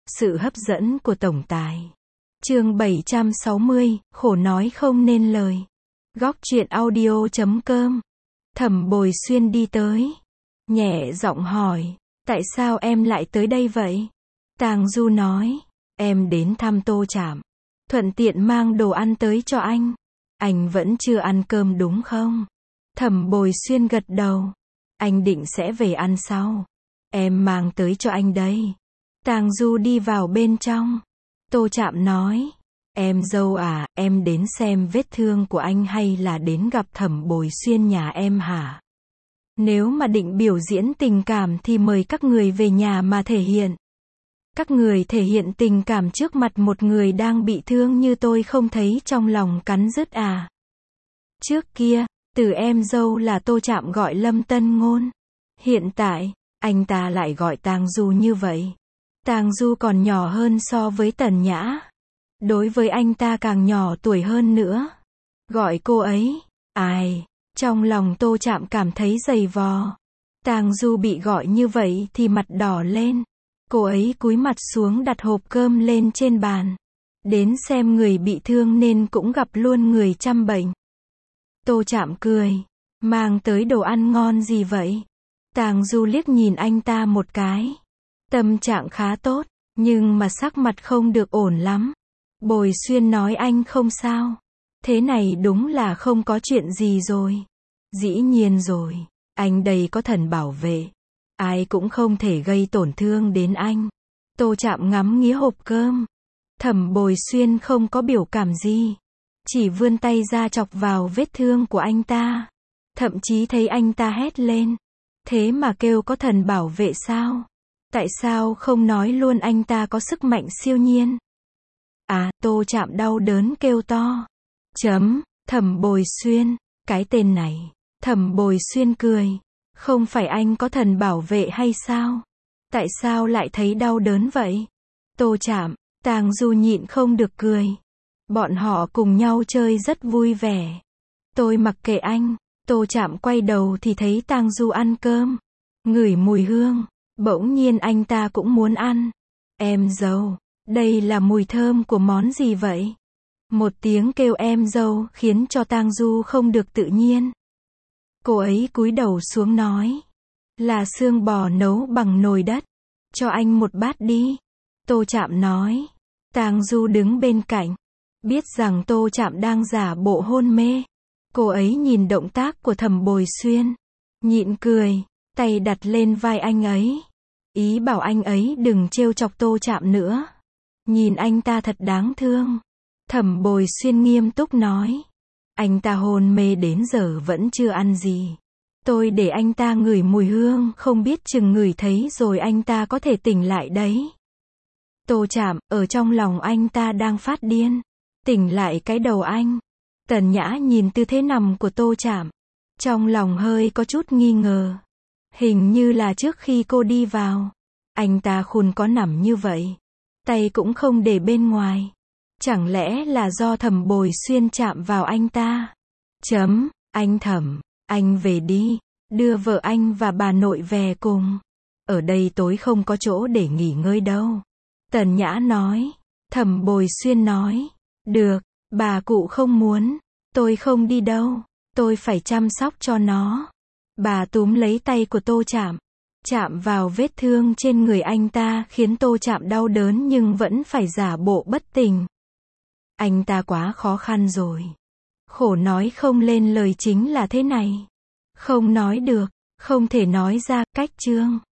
Sự hấp dẫn của tổng tài. Chương 760, khổ nói không nên lời. Góc truyện audio.com. Thẩm Bồi Xuyên đi tới, nhẹ giọng hỏi, tại sao em lại tới đây vậy? Tang Du nói, em đến thăm Tô Trạm, thuận tiện mang đồ ăn tới cho anh. Anh vẫn chưa ăn cơm đúng không? Thẩm Bồi Xuyên gật đầu. Anh định sẽ về ăn sau. Em mang tới cho anh đây. Tang Du đi vào bên trong. Tô Trạm nói, em dâu à, em đến xem vết thương của anh hay là đến gặp Thẩm Bồi Xuyên nhà em hả? Nếu mà định biểu diễn tình cảm thì mời các người về nhà mà thể hiện. Các người thể hiện tình cảm trước mặt một người đang bị thương như tôi không thấy trong lòng cắn rứt à? Trước kia, từ em dâu là Tô Trạm gọi Lâm Tân Ngôn. Hiện tại, anh ta lại gọi Tang Du như vậy. Tang Du còn nhỏ hơn so với Tần Nhã. Đối với anh ta càng nhỏ tuổi hơn nữa. Gọi cô ấy, ai? Trong lòng Tô Trạm cảm thấy dày vò. Tang Du bị gọi như vậy thì mặt đỏ lên. Cô ấy cúi mặt xuống đặt hộp cơm lên trên bàn. Đến xem người bị thương nên cũng gặp luôn người chăm bệnh. Tô Trạm cười, mang tới đồ ăn ngon gì vậy? Tang Du liếc nhìn anh ta một cái. Tâm trạng khá tốt, nhưng mà sắc mặt không được ổn lắm. Bồi Xuyên nói anh không sao. Thế này đúng là không có chuyện gì rồi. Dĩ nhiên rồi, anh đây có thần bảo vệ. Ai cũng không thể gây tổn thương đến anh. Tô Trạm ngắm nghía hộp cơm. Thẩm Bồi Xuyên không có biểu cảm gì. Chỉ vươn tay ra chọc vào vết thương của anh ta. Thậm chí thấy anh ta hét lên. Thế mà kêu có thần bảo vệ sao? Tại sao không nói luôn anh ta có sức mạnh siêu nhiên? À, Tô Trạm đau đớn kêu to. Thẩm Bồi Xuyên, cái tên này. Thẩm Bồi Xuyên cười. Không phải anh có thần bảo vệ hay sao? Tại sao lại thấy đau đớn vậy? Tô Trạm, Tang Du nhịn không được cười. Bọn họ cùng nhau chơi rất vui vẻ. Tôi mặc kệ anh. Tô Trạm quay đầu thì thấy Tang Du ăn cơm. Ngửi mùi hương. Bỗng nhiên anh ta cũng muốn ăn. Em dâu, đây là mùi thơm của món gì vậy? Một tiếng kêu em dâu khiến cho Tang Du không được tự nhiên. Cô ấy cúi đầu xuống nói. Là xương bò nấu bằng nồi đất. Cho anh một bát đi. Tô Trạm nói. Tang Du đứng bên cạnh. Biết rằng Tô Trạm đang giả bộ hôn mê. Cô ấy nhìn động tác của Thẩm Bồi Xuyên. Nhịn cười. Tay đặt lên vai anh ấy. Ý bảo anh ấy đừng trêu chọc Tô Trạm nữa. Nhìn anh ta thật đáng thương. Thẩm Bồi Xuyên nghiêm túc nói. Anh ta hôn mê đến giờ vẫn chưa ăn gì. Tôi để anh ta ngửi mùi hương, không biết chừng ngửi thấy rồi anh ta có thể tỉnh lại đấy. Tô Trạm, ở trong lòng anh ta đang phát điên. Tỉnh lại cái đầu anh. Tần Nhã nhìn tư thế nằm của Tô Trạm. Trong lòng hơi có chút nghi ngờ. Hình như là trước khi cô đi vào. Anh ta khùn có nằm như vậy. Tay cũng không để bên ngoài. Chẳng lẽ là do Thẩm Bồi Xuyên chạm vào anh ta? Anh Thẩm, anh về đi. Đưa vợ anh và bà nội về cùng. Ở đây tối không có chỗ để nghỉ ngơi đâu. Tần Nhã nói. Thẩm Bồi Xuyên nói. Được, bà cụ không muốn. Tôi không đi đâu. Tôi phải chăm sóc cho nó. Bà túm lấy tay của Tô Trạm. Chạm vào vết thương trên người anh ta khiến Tô Trạm đau đớn nhưng vẫn phải giả bộ bất tỉnh. Anh ta quá khó khăn rồi. Khổ nói không lên lời chính là thế này. Không nói được, không thể nói ra, cách chương.